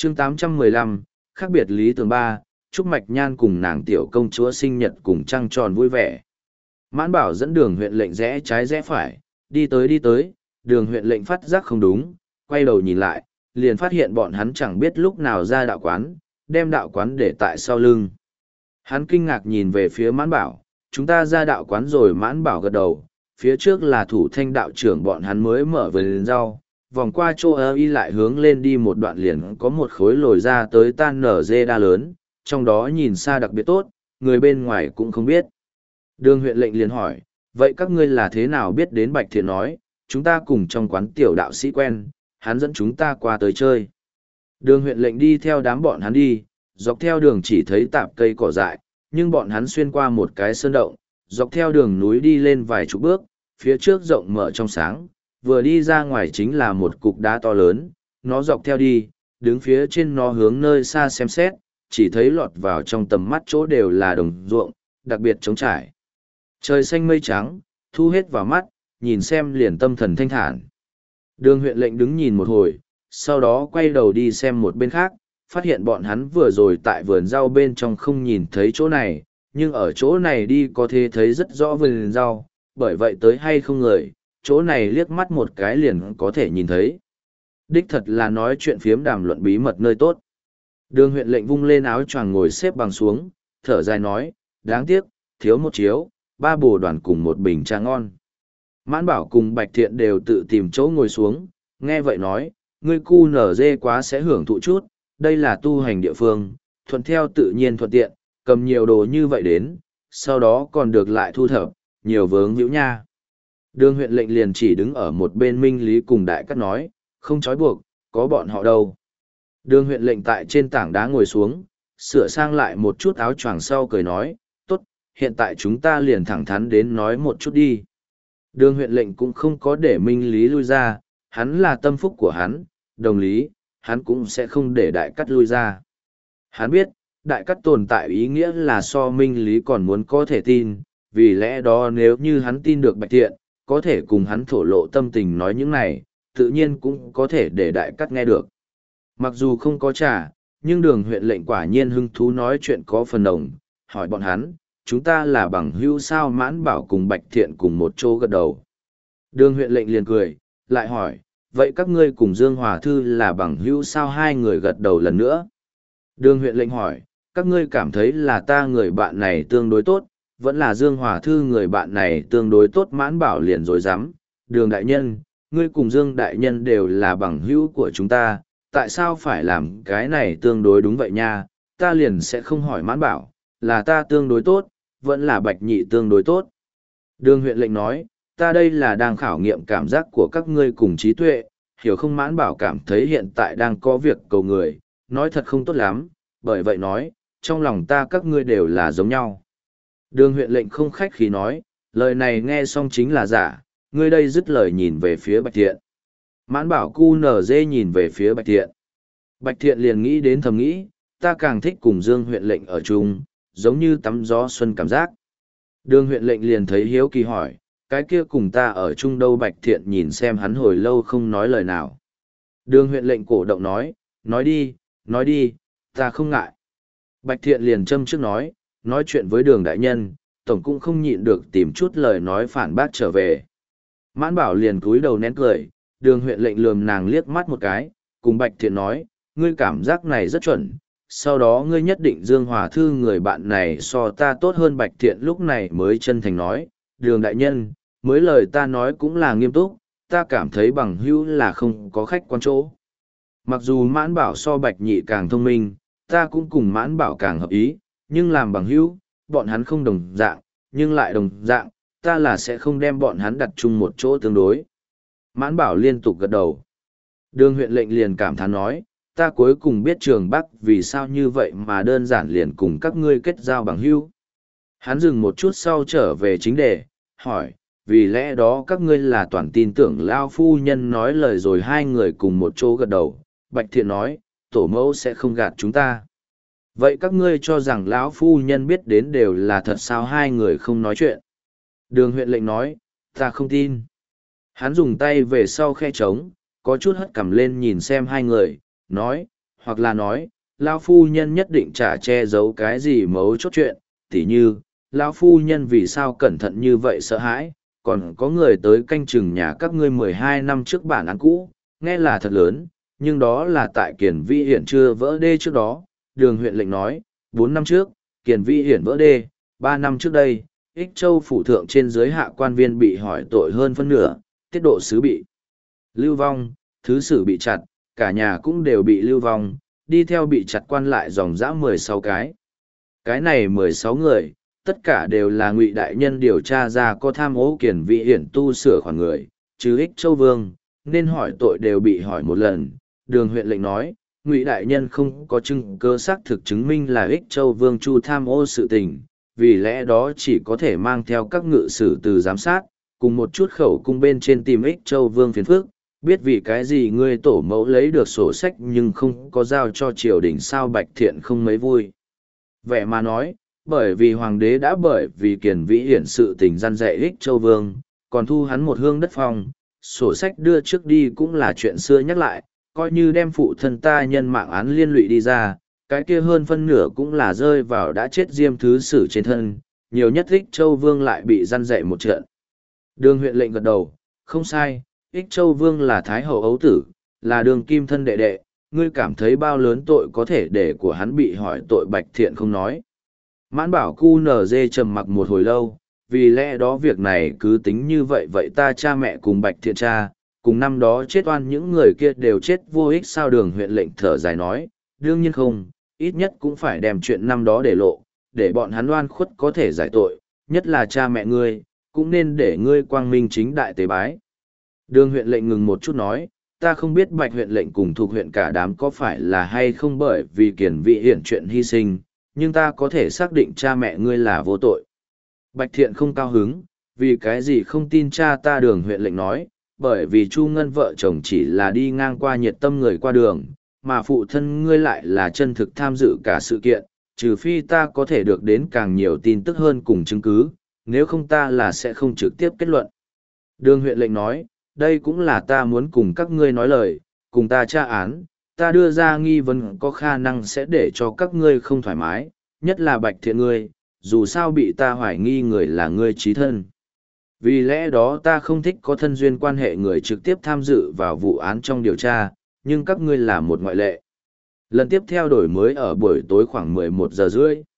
chương 815, khác biệt lý tưởng ba, Trúc Mạch Nhan cùng nàng tiểu công chúa sinh nhật cùng trăng tròn vui vẻ. Mãn Bảo dẫn đường huyện lệnh rẽ trái rẽ phải, đi tới, đường huyện lệnh phát giác không đúng, quay đầu nhìn lại, liền phát hiện bọn hắn chẳng biết lúc nào ra đạo quán, đem đạo quán để tại sau lưng. Hắn kinh ngạc nhìn về phía Mãn Bảo, chúng ta ra đạo quán rồi. Mãn Bảo gật đầu, phía trước là Thủ Thanh đạo trưởng bọn hắn mới mở vườn rau, vòng qua chỗ ơ y lại hướng lên đi một đoạn liền có một khối lồi ra tới tan nở dê đa lớn, trong đó nhìn xa đặc biệt tốt, người bên ngoài cũng không biết. Đường huyện lệnh liền hỏi, vậy các ngươi là thế nào biết đến Bạch Thiện nói, chúng ta cùng trong quán tiểu đạo sĩ quen, hắn dẫn chúng ta qua tới chơi. Đường huyện lệnh đi theo đám bọn hắn đi, dọc theo đường chỉ thấy tạp cây cỏ dại, nhưng bọn hắn xuyên qua một cái sơn động, dọc theo đường núi đi lên vài chục bước, phía trước rộng mở trong sáng, vừa đi ra ngoài chính là một cục đá to lớn, nó dọc theo đi, đứng phía trên nó hướng nơi xa xem xét, chỉ thấy lọt vào trong tầm mắt chỗ đều là đồng ruộng, đặc biệt trống trải. Trời xanh mây trắng, thu hết vào mắt, nhìn xem liền tâm thần thanh thản. Đường huyện lệnh đứng nhìn một hồi, sau đó quay đầu đi xem một bên khác, phát hiện bọn hắn vừa rồi tại vườn rau bên trong không nhìn thấy chỗ này, nhưng ở chỗ này đi có thể thấy rất rõ vườn rau, bởi vậy tới hay không người, chỗ này liếc mắt một cái liền có thể nhìn thấy. Đích thật là nói chuyện phiếm đàm luận bí mật nơi tốt. Đường huyện lệnh vung lên áo choàng ngồi xếp bằng xuống, thở dài nói, đáng tiếc, thiếu một chiếu, ba bồ đoàn cùng một bình trà ngon. Mãn Bảo cùng Bạch Thiện đều tự tìm chỗ ngồi xuống, nghe vậy nói, ngươi cu nở dê quá sẽ hưởng thụ chút, đây là tu hành địa phương, thuận theo tự nhiên thuận tiện, cầm nhiều đồ như vậy đến, sau đó còn được lại thu thập, nhiều vướng hữu nha. Đường huyện lệnh liền chỉ đứng ở một bên Minh Lý cùng Đại Cát nói, không trói buộc, có bọn họ đâu. Đường huyện lệnh tại trên tảng đá ngồi xuống, sửa sang lại một chút áo choàng sau cười nói, tốt, hiện tại chúng ta liền thẳng thắn đến nói một chút đi. Đường huyện lệnh cũng không có để Minh Lý lui ra, hắn là tâm phúc của hắn, đồng lý, hắn cũng sẽ không để Đại Cát lui ra. Hắn biết, Đại Cát tồn tại ý nghĩa là so Minh Lý còn muốn có thể tin, vì lẽ đó nếu như hắn tin được Bạch Thiện, có thể cùng hắn thổ lộ tâm tình nói những này, tự nhiên cũng có thể để Đại Cát nghe được. Mặc dù không có trả, nhưng đường huyện lệnh quả nhiên hứng thú nói chuyện có phần đồng, hỏi bọn hắn, chúng ta là bằng hữu sao? Mãn Bảo cùng Bạch Thiện cùng một chỗ gật đầu. Đường huyện lệnh liền cười, lại hỏi, vậy các ngươi cùng Dương Hòa Thư là bằng hữu sao? Hai người gật đầu lần nữa. Đường huyện lệnh hỏi, các ngươi cảm thấy là ta người bạn này tương đối tốt, vẫn là Dương Hòa Thư người bạn này tương đối tốt? Mãn Bảo liền rồi dám, đường đại nhân, ngươi cùng Dương đại nhân đều là bằng hữu của chúng ta, tại sao phải làm cái này tương đối đúng vậy nha? Ta liền sẽ không hỏi. Mãn Bảo, là ta tương đối tốt, vẫn là Bạch Nhị tương đối tốt. Đường huyện lệnh nói, ta đây là đang khảo nghiệm cảm giác của các ngươi cùng trí tuệ, hiểu không? Mãn Bảo cảm thấy hiện tại đang có việc cầu người, nói thật không tốt lắm, bởi vậy nói, trong lòng ta các ngươi đều là giống nhau. Đường huyện lệnh không khách khí nói, lời này nghe xong chính là giả, ngươi đây dứt lời nhìn về phía Bạch Thiện. Mãn Bảo cu nở dê nhìn về phía Bạch Thiện. Bạch Thiện liền nghĩ đến thầm nghĩ, ta càng thích cùng Dương huyện lệnh ở chung, giống như tắm gió xuân cảm giác. Đường huyện lệnh liền thấy hiếu kỳ hỏi, cái kia cùng ta ở chung đâu? Bạch Thiện nhìn xem hắn hồi lâu không nói lời nào. Đường huyện lệnh cổ động nói đi, ta không ngại. Bạch Thiện liền châm trước nói chuyện với đường đại nhân, tổng cũng không nhịn được tìm chút lời nói phản bác trở về. Mãn Bảo liền cúi đầu nén cười, đường huyện lệnh lườm nàng liếc mắt một cái, cùng Bạch Thiện nói, ngươi cảm giác này rất chuẩn, sau đó ngươi nhất định Dương Hòa Thư người bạn này so ta tốt hơn. Bạch Thiện lúc này mới chân thành nói, đường đại nhân, mới lời ta nói cũng là nghiêm túc, ta cảm thấy bằng hữu là không có khách quan chỗ. Mặc dù Mãn Bảo so Bạch Nhị càng thông minh, ta cũng cùng Mãn Bảo càng hợp ý, nhưng làm bằng hữu, bọn hắn không đồng dạng, nhưng lại đồng dạng, ta là sẽ không đem bọn hắn đặt chung một chỗ tương đối. Mãn Bảo liên tục gật đầu. Đường huyện lệnh liền cảm thán nói, ta cuối cùng biết Trường Bắc vì sao như vậy mà đơn giản liền cùng các ngươi kết giao bằng hữu. Hắn dừng một chút sau trở về chính đề, hỏi, vì lẽ đó các ngươi là toàn tin tưởng Lao phu nhân nói lời? rồi hai người cùng một chỗ gật đầu. Bạch Thiện nói, tổ mẫu sẽ không gạt chúng ta. Vậy các ngươi cho rằng lão phu nhân biết đến đều là thật sao? Hai người không nói chuyện. Đường huyện lệnh nói, ta không tin. Hắn dùng tay về sau khe trống, có chút hất cằm lên nhìn xem hai người, nói, hoặc là nói, lão phu nhân nhất định trả che giấu cái gì mấu chốt chuyện, tỉ như, lão phu nhân vì sao cẩn thận như vậy sợ hãi, còn có người tới canh chừng nhà các ngươi 12 năm trước bản án cũ, nghe là thật lớn, nhưng đó là tại Kiền Vi Hiển chưa vỡ đê trước đó, đường huyện lệnh nói, 4 năm trước, Kiền Vi Hiển vỡ đê, 3 năm trước đây, Ích Châu phủ thượng trên dưới hạ quan viên bị hỏi tội hơn phân nửa, tiết độ sứ bị lưu vong, thứ sử bị chặt, cả nhà cũng đều bị lưu vong, đi theo bị chặt quan lại dòng dã 16 cái. Cái này 16 người, tất cả đều là Ngụy đại nhân điều tra ra có tham ô Kiền Vi Hiển tu sửa khoản người, trừ Ích Châu vương, nên hỏi tội đều bị hỏi một lần. Đường huyện lệnh nói, Ngụy đại nhân không có chứng cơ xác thực chứng minh là Ích Châu vương chu tham ô sự tình, vì lẽ đó chỉ có thể mang theo các ngự sử từ giám sát, cùng một chút khẩu cung bên trên tìm Ích Châu vương phiền phức, biết vì cái gì ngươi tổ mẫu lấy được sổ sách nhưng không có giao cho triều đình sao Bạch Thiện không mấy vui. Vẻ mà nói, bởi vì hoàng đế đã bởi vì Kiền Vi Hiển sự tình gian dạy Ích Châu vương, còn thu hắn một hương đất phong, sổ sách đưa trước đi cũng là chuyện xưa nhắc lại, coi như đem phụ thân ta nhân mạng án liên lụy đi ra, cái kia hơn phân nửa cũng là rơi vào đã chết Diêm thứ sử trên thân, nhiều nhất Ích Châu vương lại bị gian dạy một trận. Đường huyện lệnh gật đầu, không sai, Ích Châu vương là Thái hậu ấu tử, là đường kim thân đệ đệ, ngươi cảm thấy bao lớn tội có thể để của hắn bị hỏi tội Bạch Thiện không nói. Mãn bảo cu nở dê trầm mặc một hồi lâu, vì lẽ đó việc này cứ tính như vậy vậy ta cha mẹ cùng Bạch Thiện cha, cùng năm đó chết oan những người kia đều chết vô ích sao đường huyện lệnh thở dài nói, đương nhiên không, ít nhất cũng phải đem chuyện năm đó để lộ, để bọn hắn oan khuất có thể giải tội, nhất là cha mẹ ngươi, cũng nên để ngươi quang minh chính đại tế bái. Đường huyện lệnh ngừng một chút nói, ta không biết Bạch huyện lệnh cùng thuộc huyện cả đám có phải là hay không bởi vì Kiền Vi Hiển chuyện hy sinh, nhưng ta có thể xác định cha mẹ ngươi là vô tội. Bạch Thiện không cao hứng, vì cái gì không tin cha ta đường huyện lệnh nói, bởi vì Chu Ngân vợ chồng chỉ là đi ngang qua nhiệt tâm người qua đường, mà phụ thân ngươi lại là chân thực tham dự cả sự kiện, trừ phi ta có thể được đến càng nhiều tin tức hơn cùng chứng cứ, nếu không ta là sẽ không trực tiếp kết luận. Đường huyện lệnh nói, đây cũng là ta muốn cùng các ngươi nói lời, cùng ta tra án, ta đưa ra nghi vấn có khả năng sẽ để cho các ngươi không thoải mái, nhất là Bạch Thiện ngươi, dù sao bị ta hoài nghi người là ngươi chí thân. Vì lẽ đó ta không thích có thân duyên quan hệ người trực tiếp tham dự vào vụ án trong điều tra, nhưng các ngươi là một ngoại lệ. Lần tiếp theo đổi mới ở buổi tối khoảng 11 giờ rưỡi.